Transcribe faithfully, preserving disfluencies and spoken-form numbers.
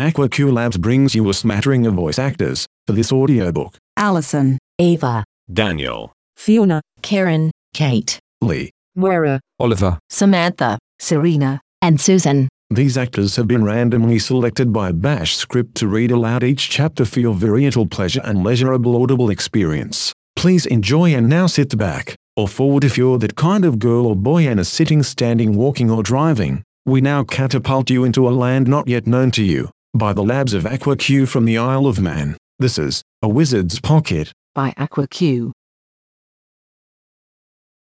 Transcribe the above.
AquaQ Labs brings you a smattering of voice actors for this audiobook. Allison, Ava, Daniel, Fiona, Karen, Kate, Lee. Moira, Oliver, Samantha, Serena, and Susan. These actors have been randomly selected by Bash Script to read aloud each chapter for your variable pleasure and leisurable audible experience. Please enjoy and now sit back, or forward if you're that kind of girl or boy and are sitting, standing, walking or driving. We now catapult you into a land not yet known to you, by the labs of AquaQ from the Isle of Man. This is A Wizard's Pocket by AquaQ.